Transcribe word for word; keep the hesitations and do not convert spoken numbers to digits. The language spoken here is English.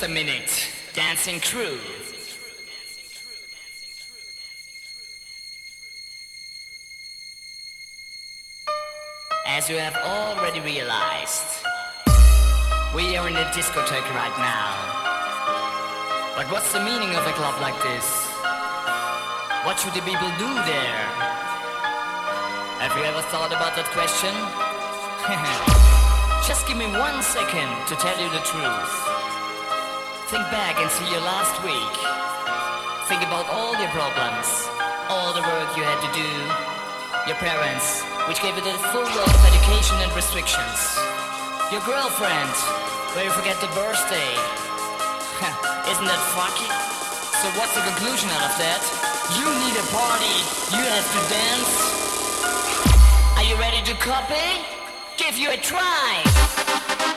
minute. Dancing crew. As you have already realized, we are in a discotheque right now. But what's the meaning of a club like this? What should the people do there? Have you ever thought about that question? Just give me one second to tell you the truth. Think back and see your last week. Think about all your problems, all the work you had to do, your parents, which gave you the full world of education and restrictions, your girlfriend, where you forget the birthday. Isn't that fucky? So what's the conclusion out of that? You need a party, you have to dance. Are you ready to copy? Give you a try.